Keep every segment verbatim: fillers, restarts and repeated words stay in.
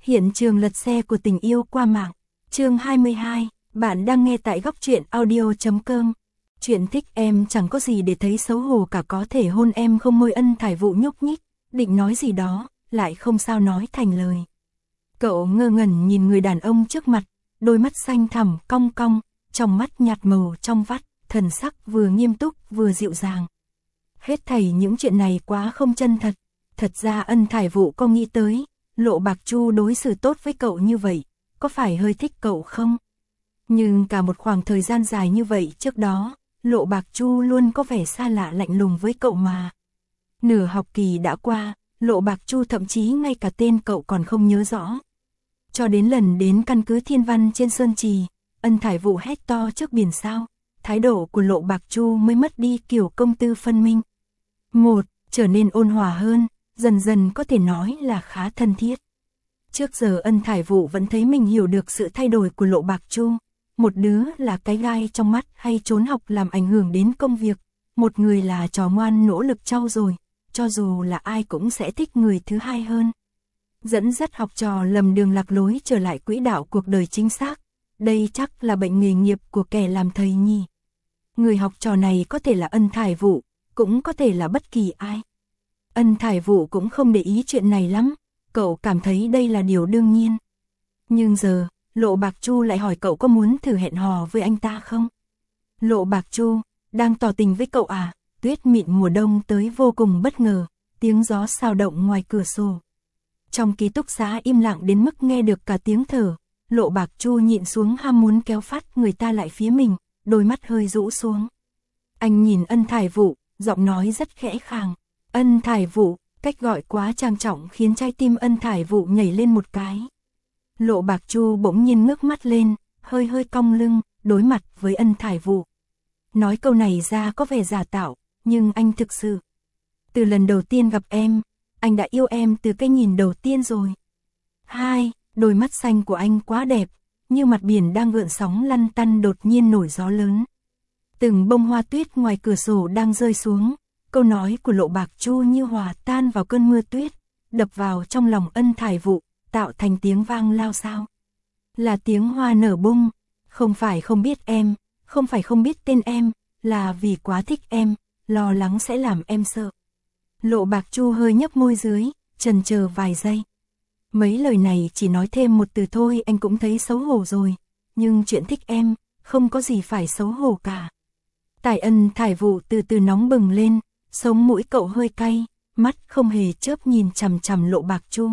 Hiện trường lật xe của tình yêu qua mạng. Chương hai mươi hai, bạn đang nghe tại góc truyện audio chấm com. Chuyện thích em chẳng có gì để thấy xấu hổ cả, có thể hôn em không? Môi Ân Thải Vũ nhúc nhích, định nói gì đó, lại không sao nói thành lời. Cậu ngơ ngẩn nhìn người đàn ông trước mặt, đôi mắt xanh thẳm cong cong, trong mắt nhạt màu trong vắt, thần sắc vừa nghiêm túc vừa dịu dàng. Hết thảy những chuyện này quá không chân thật. Thật ra Ân Thải Vũ có nghĩ tới, Lộ Bạc Chu đối xử tốt với cậu như vậy, có phải hơi thích cậu không? Nhưng cả một khoảng thời gian dài như vậy trước đó, Lộ Bạc Chu luôn có vẻ xa lạ lạnh lùng với cậu mà. Nửa học kỳ đã qua, Lộ Bạc Chu thậm chí ngay cả tên cậu còn không nhớ rõ. Cho đến lần đến căn cứ Thiên Văn trên Sơn Trì, Ân Thải Vũ hét to trước biển sao, thái độ của Lộ Bạc Chu mới mất đi kiểu công tư phân minh. Một, trở nên ôn hòa hơn, dần dần có thể nói là khá thân thiết. Trước giờ Ân Thải Vũ vẫn thấy mình hiểu được sự thay đổi của Lộ Bạc Chu. Một đứa là cái gai trong mắt hay trốn học làm ảnh hưởng đến công việc. Một người là trò ngoan nỗ lực trau dồi, cho dù là ai cũng sẽ thích người thứ hai hơn. Dẫn dắt học trò lầm đường lạc lối trở lại quỹ đạo cuộc đời chính xác. Đây chắc là bệnh nghề nghiệp của kẻ làm thầy nhỉ. Người học trò này có thể là Ân Thải Vũ, cũng có thể là bất kỳ ai. Ân Thải Vũ cũng không để ý chuyện này lắm, cậu cảm thấy đây là điều đương nhiên. Nhưng giờ, Lộ Bạc Chu lại hỏi cậu có muốn thử hẹn hò với anh ta không? Lộ Bạc Chu, đang tỏ tình với cậu à? Tuyết mịn mùa đông tới vô cùng bất ngờ, tiếng gió xào động ngoài cửa sổ. Trong ký túc xá im lặng đến mức nghe được cả tiếng thở, Lộ Bạc Chu nhịn xuống ham muốn kéo phát người ta lại phía mình, đôi mắt hơi rũ xuống. Anh nhìn Ân Thải Vũ, giọng nói rất khẽ khàng. Ân Thải Vũ, cách gọi quá trang trọng khiến trái tim Ân Thải Vũ nhảy lên một cái. Lộ Bạc Chu bỗng nhiên ngước mắt lên, hơi hơi cong lưng, đối mặt với Ân Thải Vũ. Nói câu này ra có vẻ giả tạo, nhưng anh thực sự. Từ lần đầu tiên gặp em, anh đã yêu em từ cái nhìn đầu tiên rồi. Hai, đôi mắt xanh của anh quá đẹp, như mặt biển đang gợn sóng lăn tăn đột nhiên nổi gió lớn. Từng bông hoa tuyết ngoài cửa sổ đang rơi xuống, câu nói của Lộ Bạc Chu như hòa tan vào cơn mưa tuyết, đập vào trong lòng Ân Thải Vũ, tạo thành tiếng vang lao xao. Là tiếng hoa nở bung, không phải không biết em, không phải không biết tên em, là vì quá thích em, lo lắng sẽ làm em sợ. Lộ Bạc Chu hơi nhấp môi dưới, chần chờ vài giây. Mấy lời này chỉ nói thêm một từ thôi anh cũng thấy xấu hổ rồi, nhưng chuyện thích em, không có gì phải xấu hổ cả. Tài Ân Thải Vũ từ từ nóng bừng lên, sống mũi cậu hơi cay, mắt không hề chớp nhìn chằm chằm Lộ Bạc Chu.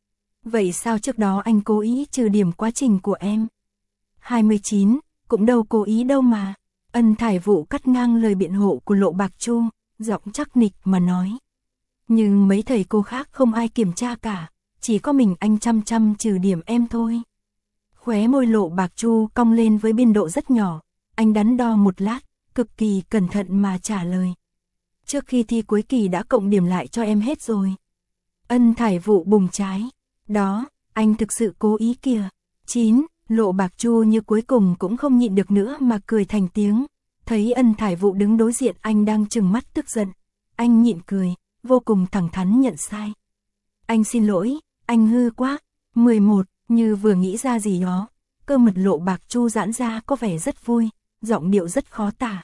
Vậy sao trước đó anh cố ý trừ điểm quá trình của em? hai mươi chín, cũng đâu cố ý đâu mà. Ân Thải Vũ cắt ngang lời biện hộ của Lộ Bạc Chu, giọng chắc nịch mà nói. Nhưng mấy thầy cô khác không ai kiểm tra cả, chỉ có mình anh chăm chăm trừ điểm em thôi. Khóe môi Lộ Bạc Chu cong lên với biên độ rất nhỏ, anh đắn đo một lát, cực kỳ cẩn thận mà trả lời. Trước khi thi cuối kỳ đã cộng điểm lại cho em hết rồi. Ân Thải Vũ bùng trái. Đó, anh thực sự cố ý kìa. Chín, Lộ Bạc Chu như cuối cùng cũng không nhịn được nữa mà cười thành tiếng. Thấy Ân Thải Vũ đứng đối diện anh đang trừng mắt tức giận. Anh nhịn cười, vô cùng thẳng thắn nhận sai. Anh xin lỗi, anh hư quá. mười một, như vừa nghĩ ra gì đó. Cơ mặt Lộ Bạc Chu giãn ra có vẻ rất vui, giọng điệu rất khó tả.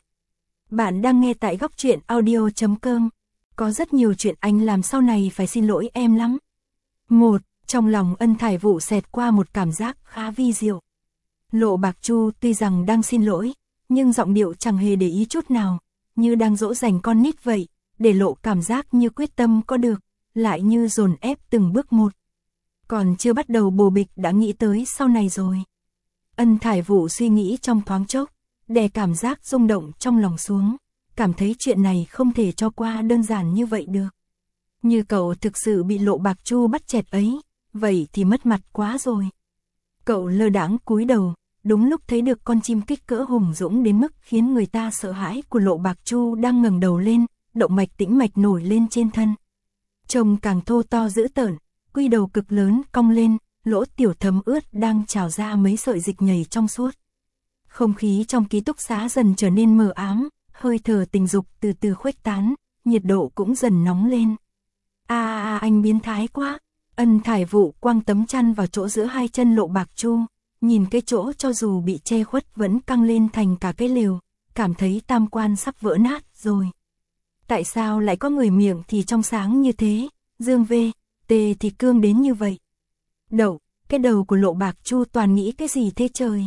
Bạn đang nghe tại góc truyện audio chấm com. Có rất nhiều chuyện anh làm sau này phải xin lỗi em lắm. Một, trong lòng Ân Thải Vũ xẹt qua một cảm giác khá vi diệu. Lộ Bạc Chu tuy rằng đang xin lỗi, nhưng giọng điệu chẳng hề để ý chút nào, như đang dỗ dành con nít vậy, để lộ cảm giác như quyết tâm có được, lại như dồn ép từng bước một. Còn chưa bắt đầu bồ bịch đã nghĩ tới sau này rồi. Ân Thải Vũ suy nghĩ trong thoáng chốc, đè cảm giác rung động trong lòng xuống, cảm thấy chuyện này không thể cho qua đơn giản như vậy được. Như cậu thực sự bị Lộ Bạc Chu bắt chẹt ấy, vậy thì mất mặt quá rồi. Cậu lơ đãng cúi đầu, đúng lúc thấy được con chim kích cỡ hùng dũng đến mức khiến người ta sợ hãi của Lộ Bạc Chu đang ngẩng đầu lên, động mạch tĩnh mạch nổi lên trên thân. Trông càng thô to dữ tợn, quy đầu cực lớn cong lên, lỗ tiểu thấm ướt đang trào ra mấy sợi dịch nhầy trong suốt. Không khí trong ký túc xá dần trở nên mờ ám, hơi thở tình dục từ từ khuếch tán, nhiệt độ cũng dần nóng lên. À, à anh biến thái quá. Ân Thải Vụ quăng tấm chăn vào chỗ giữa hai chân Lộ Bạc Chu, nhìn cái chỗ cho dù bị che khuất vẫn căng lên thành cả cái lều, cảm thấy tam quan sắp vỡ nát rồi. Tại sao lại có người miệng thì trong sáng như thế, dương vê, tê thì cương đến như vậy? Đậu, cái đầu của Lộ Bạc Chu toàn nghĩ cái gì thế trời?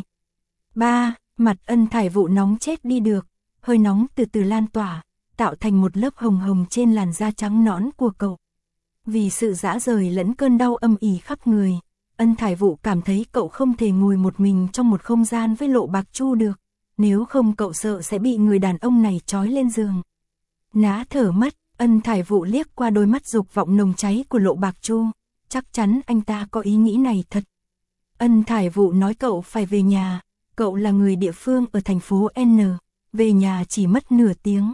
Ba, mặt Ân Thải Vụ nóng chết đi được, hơi nóng từ từ lan tỏa, tạo thành một lớp hồng hồng trên làn da trắng nõn của cậu. Vì sự dã rời lẫn cơn đau âm ỉ khắp người, Ân Thải Vụ cảm thấy cậu không thể ngồi một mình trong một không gian với Lộ Bạc Chu được, nếu không cậu sợ sẽ bị người đàn ông này trói lên giường. Ná thở mất, Ân Thải Vụ liếc qua đôi mắt dục vọng nồng cháy của Lộ Bạc Chu, chắc chắn anh ta có ý nghĩ này thật. Ân Thải Vụ nói cậu phải về nhà, cậu là người địa phương ở thành phố N, về nhà chỉ mất nửa tiếng.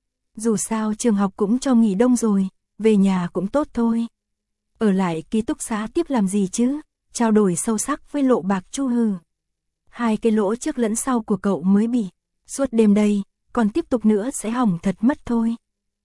Dù sao trường học cũng cho nghỉ đông rồi, về nhà cũng tốt thôi. Ở lại ký túc xá tiếp làm gì chứ, trao đổi sâu sắc với Lộ Bạc Chu hừ. Hai cái lỗ trước lẫn sau của cậu mới bị, suốt đêm đây, còn tiếp tục nữa sẽ hỏng thật mất thôi.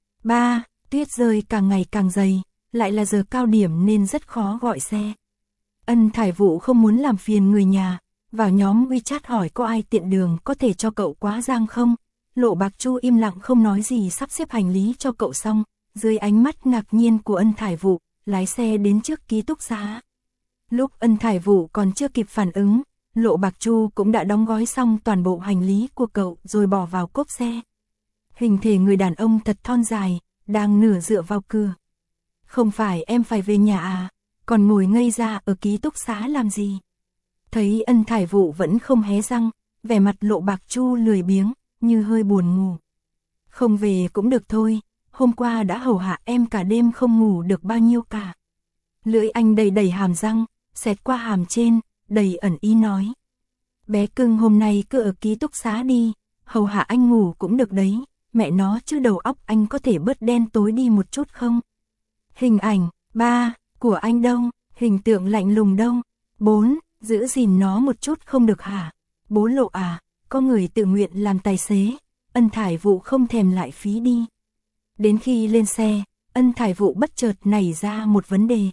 Ba, tuyết rơi càng ngày càng dày, lại là giờ cao điểm nên rất khó gọi xe. Ân Thải Vụ không muốn làm phiền người nhà, vào nhóm WeChat hỏi có ai tiện đường có thể cho cậu quá giang không. Lộ Bạc Chu im lặng không nói gì sắp xếp hành lý cho cậu xong, dưới ánh mắt ngạc nhiên của Ân Thải Vụ, lái xe đến trước ký túc xá. Lúc Ân Thải Vụ còn chưa kịp phản ứng, Lộ Bạc Chu cũng đã đóng gói xong toàn bộ hành lý của cậu rồi bỏ vào cốp xe. Hình thể người đàn ông thật thon dài, đang nửa dựa vào cửa. Không phải em phải về nhà à, còn ngồi ngây ra ở ký túc xá làm gì? Thấy Ân Thải Vụ vẫn không hé răng, vẻ mặt Lộ Bạc Chu lười biếng, như hơi buồn ngủ. Không về cũng được thôi, hôm qua đã hầu hạ em cả đêm không ngủ được bao nhiêu cả. Lưỡi anh đầy đầy hàm răng, xẹt qua hàm trên, đầy ẩn ý nói. Bé cưng hôm nay cứ ở ký túc xá đi, hầu hạ anh ngủ cũng được đấy, mẹ nó chứ đầu óc anh có thể bớt đen tối đi một chút không? Hình ảnh, ba, của anh đâu, hình tượng lạnh lùng đâu? Bốn, giữ gìn nó một chút không được hả? Bố Lộ à, có người tự nguyện làm tài xế, Ân Thải Vụ không thèm lại phí đi. Đến khi lên xe, Ân Thải Vụ bất chợt nảy ra một vấn đề.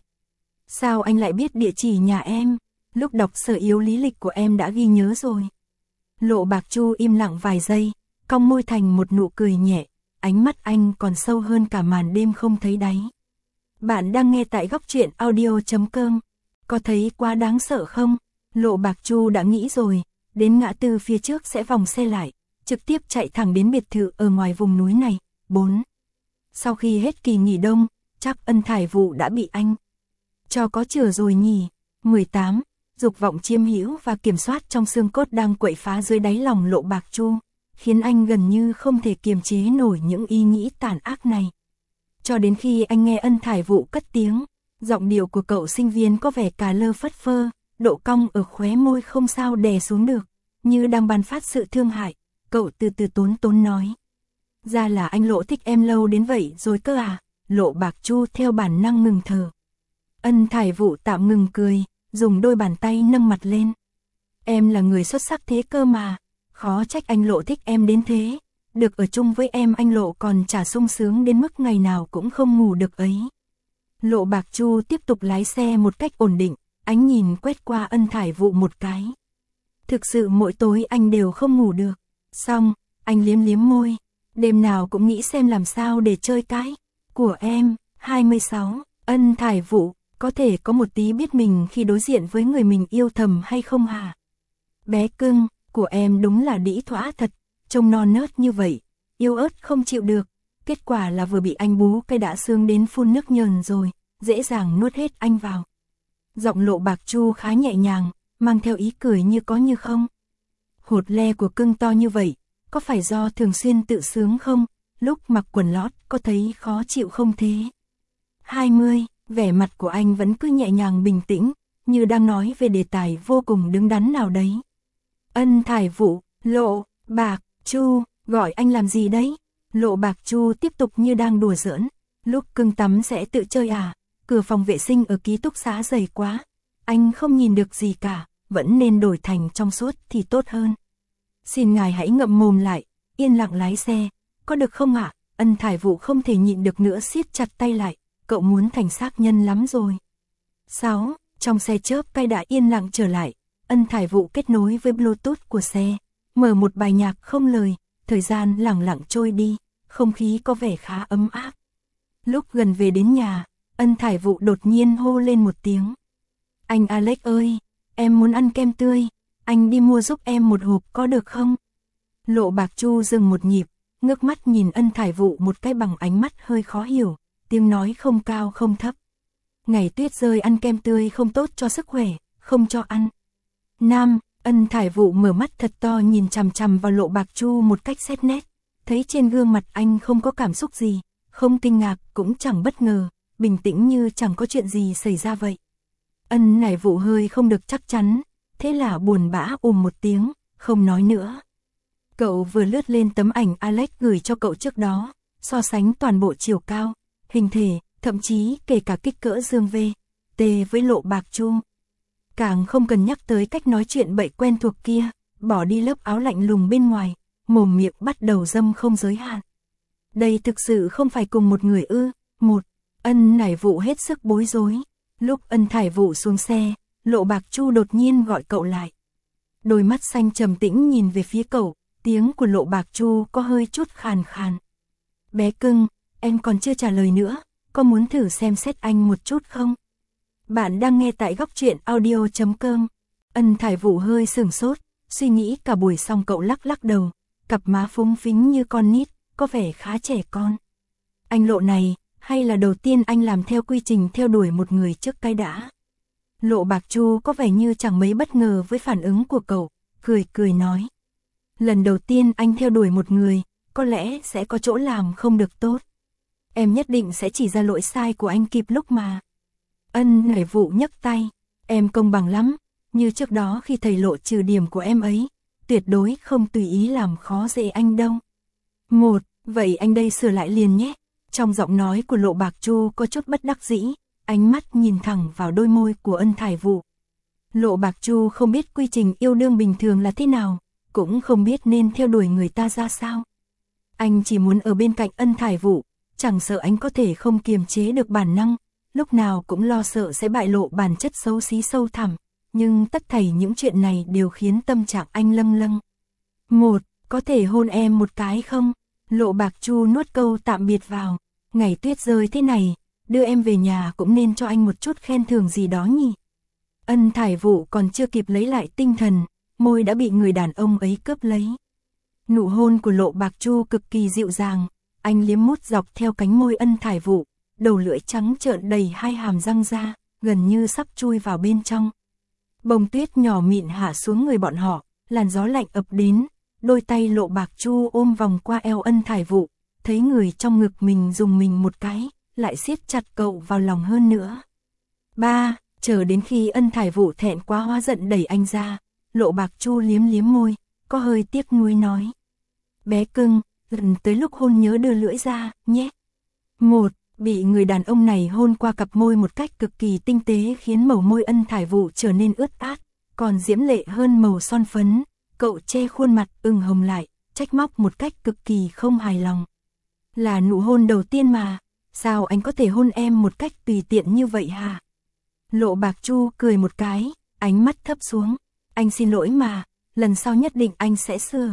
Sao anh lại biết địa chỉ nhà em? Lúc đọc sở yếu lý lịch của em đã ghi nhớ rồi. Lộ Bạc Chu im lặng vài giây, cong môi thành một nụ cười nhẹ, ánh mắt anh còn sâu hơn cả màn đêm không thấy đáy. Bạn đang nghe tại góc truyện audio chấm com. Có thấy quá đáng sợ không? Lộ Bạc Chu đã nghĩ rồi, đến ngã tư phía trước sẽ vòng xe lại, trực tiếp chạy thẳng đến biệt thự ở ngoài vùng núi này. Bốn. Sau khi hết kỳ nghỉ đông, chắc Ân Thải Vụ đã bị anh cho có chừa rồi nhỉ. mười tám. Dục vọng chiếm hữu và kiểm soát trong xương cốt đang quậy phá dưới đáy lòng Lộ Bạc Chu, khiến anh gần như không thể kiềm chế nổi những ý nghĩ tàn ác này. Cho đến khi anh nghe Ân Thải Vụ cất tiếng, giọng điệu của cậu sinh viên có vẻ cà lơ phất phơ, độ cong ở khóe môi không sao đè xuống được, như đang ban phát sự thương hại, cậu từ từ tốn tốn nói. Ra là anh Lộ thích em lâu đến vậy rồi cơ à? Lộ Bạc Chu theo bản năng ngừng thở. Ân Thải Vụ tạm ngừng cười, dùng đôi bàn tay nâng mặt lên. Em là người xuất sắc thế cơ mà, khó trách anh Lộ thích em đến thế, được ở chung với em anh Lộ còn chả sung sướng đến mức ngày nào cũng không ngủ được ấy. Lộ Bạc Chu tiếp tục lái xe một cách ổn định, ánh nhìn quét qua Ân Thải Vụ một cái. Thực sự mỗi tối anh đều không ngủ được. Xong, anh liếm liếm môi, đêm nào cũng nghĩ xem làm sao để chơi cái của em. hai mươi sáu. Ân Thải Vụ, có thể có một tí biết mình khi đối diện với người mình yêu thầm hay không hả? Bé cưng, của em đúng là đĩ thỏa thật, trông non nớt như vậy, yêu ớt không chịu được, kết quả là vừa bị anh bú cái đã sướng đến phun nước nhờn rồi, dễ dàng nuốt hết anh vào. Giọng Lộ Bạc Chu khá nhẹ nhàng, mang theo ý cười như có như không. Hột le của cưng to như vậy, có phải do thường xuyên tự sướng không? Lúc mặc quần lót có thấy khó chịu không thế? hai mươi. Vẻ mặt của anh vẫn cứ nhẹ nhàng bình tĩnh, như đang nói về đề tài vô cùng đứng đắn nào đấy. Ân Thải Vụ, Lộ Bạc Chu, gọi anh làm gì đấy? Lộ Bạc Chu tiếp tục như đang đùa giỡn. Lúc cưng tắm sẽ tự chơi à? Cửa phòng vệ sinh ở ký túc xá dày quá, anh không nhìn được gì cả, vẫn nên đổi thành trong suốt thì tốt hơn. Xin ngài hãy ngậm mồm lại, yên lặng lái xe, có được không ạ? Ân Thải Vụ không thể nhịn được nữa siết chặt tay lại, cậu muốn thành xác nhân lắm rồi. sáu. Trong xe chớp cay đã yên lặng trở lại, Ân Thải Vụ kết nối với Bluetooth của xe, mở một bài nhạc không lời, thời gian lẳng lặng trôi đi, không khí có vẻ khá ấm áp. Lúc gần về đến nhà, Ân Thải Vụ đột nhiên hô lên một tiếng. Anh Alex ơi, em muốn ăn kem tươi, anh đi mua giúp em một hộp có được không? Lộ Bạc Chu dừng một nhịp, ngước mắt nhìn Ân Thải Vụ một cái bằng ánh mắt hơi khó hiểu, tiếng nói không cao không thấp. Ngày tuyết rơi ăn kem tươi không tốt cho sức khỏe, không cho ăn. Nam, Ân Thải Vụ mở mắt thật to nhìn chằm chằm vào Lộ Bạc Chu một cách xét nét, thấy trên gương mặt anh không có cảm xúc gì, không kinh ngạc cũng chẳng bất ngờ, bình tĩnh như chẳng có chuyện gì xảy ra vậy. Ân Thải Vụ hơi không được chắc chắn, thế là buồn bã ùm một tiếng, không nói nữa. Cậu vừa lướt lên tấm ảnh Alex gửi cho cậu trước đó, so sánh toàn bộ chiều cao, hình thể, thậm chí kể cả kích cỡ Dương V, T với Lộ Bạc Chu. Càng không cần nhắc tới cách nói chuyện bậy quen thuộc kia, bỏ đi lớp áo lạnh lùng bên ngoài, mồm miệng bắt đầu dâm không giới hạn. Đây thực sự không phải cùng một người ư? Một, Ân Thải Vụ hết sức bối rối. Lúc Ân Thải Vụ xuống xe, Lộ Bạc Chu đột nhiên gọi cậu lại. Đôi mắt xanh trầm tĩnh nhìn về phía cậu, tiếng của Lộ Bạc Chu có hơi chút khàn khàn. Bé cưng, em còn chưa trả lời nữa, có muốn thử xem xét anh một chút không? Bạn đang nghe tại góc truyện audio chấm com. Ân Thải Vụ hơi sửng sốt, suy nghĩ cả buổi xong cậu lắc lắc đầu, cặp má phúng phính như con nít, có vẻ khá trẻ con. Anh Lộ này, hay là đầu tiên anh làm theo quy trình theo đuổi một người trước cái đã? Lộ Bạc Chu có vẻ như chẳng mấy bất ngờ với phản ứng của cậu, cười cười nói. Lần đầu tiên anh theo đuổi một người, có lẽ sẽ có chỗ làm không được tốt. Em nhất định sẽ chỉ ra lỗi sai của anh kịp lúc mà. Ân Thải Vụ nhấc tay, em công bằng lắm, như trước đó khi thầy Lộ trừ điểm của em ấy, tuyệt đối không tùy ý làm khó dễ anh đâu. Một, vậy anh đây sửa lại liền nhé. Trong giọng nói của Lộ Bạc Chu có chút bất đắc dĩ, ánh mắt nhìn thẳng vào đôi môi của Ân Thải Vụ. Lộ Bạc Chu không biết quy trình yêu đương bình thường là thế nào, cũng không biết nên theo đuổi người ta ra sao. Anh chỉ muốn ở bên cạnh Ân Thải Vụ, chẳng sợ anh có thể không kiềm chế được bản năng, lúc nào cũng lo sợ sẽ bại lộ bản chất xấu xí sâu thẳm, nhưng tất thảy những chuyện này đều khiến tâm trạng anh lâng lâng. Một, có thể hôn em một cái không? Lộ Bạc Chu nuốt câu tạm biệt vào, ngày tuyết rơi thế này, đưa em về nhà cũng nên cho anh một chút khen thưởng gì đó nhỉ. Ân Thải Vụ còn chưa kịp lấy lại tinh thần, môi đã bị người đàn ông ấy cướp lấy. Nụ hôn của Lộ Bạc Chu cực kỳ dịu dàng, anh liếm mút dọc theo cánh môi Ân Thải Vụ, đầu lưỡi trắng trợn đầy hai hàm răng ra, gần như sắp chui vào bên trong. Bông tuyết nhỏ mịn hạ xuống người bọn họ, làn gió lạnh ập đến, đôi tay Lộ Bạc Chu ôm vòng qua eo Ân Thải Vụ, thấy người trong ngực mình dùng mình một cái, lại siết chặt cậu vào lòng hơn nữa. Ba, chờ đến khi Ân Thải Vụ thẹn quá hóa giận đẩy anh ra, Lộ Bạc Chu liếm liếm môi, có hơi tiếc nuối nói. Bé cưng, lần tới lúc hôn nhớ đưa lưỡi ra, nhé. Một, bị người đàn ông này hôn qua cặp môi một cách cực kỳ tinh tế khiến màu môi Ân Thải Vụ trở nên ướt át, còn diễm lệ hơn màu son phấn, cậu che khuôn mặt ửng hồng lại, trách móc một cách cực kỳ không hài lòng. Là nụ hôn đầu tiên mà, sao anh có thể hôn em một cách tùy tiện như vậy hả? Lộ Bạc Chu cười một cái, ánh mắt thấp xuống, anh xin lỗi mà, lần sau nhất định anh sẽ sửa.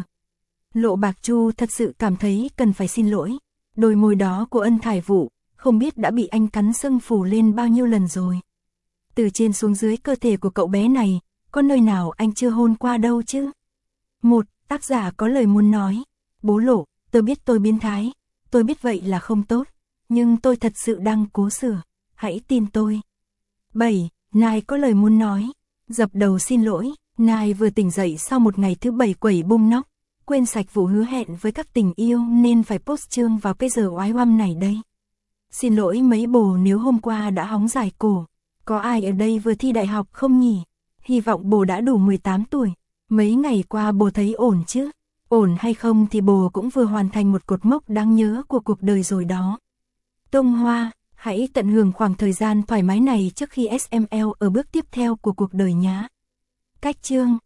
Lộ Bạc Chu thật sự cảm thấy cần phải xin lỗi, đôi môi đó của Ân Thải Vụ, không biết đã bị anh cắn sưng phù lên bao nhiêu lần rồi. Từ trên xuống dưới cơ thể của cậu bé này, có nơi nào anh chưa hôn qua đâu chứ? Một, tác giả có lời muốn nói, bố Lộ, tôi biết tôi biến thái, tôi biết vậy là không tốt, nhưng tôi thật sự đang cố sửa, hãy tin tôi. Bảy, Nai có lời muốn nói, dập đầu xin lỗi, Nai vừa tỉnh dậy sau một ngày thứ bảy quẩy bung nóc, quên sạch vụ hứa hẹn với các tình yêu nên phải post chương vào cái giờ oái oăm này đây. Xin lỗi mấy bồ nếu hôm qua đã hóng dài cổ, có ai ở đây vừa thi đại học không nhỉ? Hy vọng bồ đã đủ mười tám tuổi, mấy ngày qua bồ thấy ổn chứ? Ổn hay không thì bồ cũng vừa hoàn thành một cột mốc đáng nhớ của cuộc đời rồi đó. Tung Hoa, hãy tận hưởng khoảng thời gian thoải mái này trước khi ét em lờ ở bước tiếp theo của cuộc đời nhé. Cách chương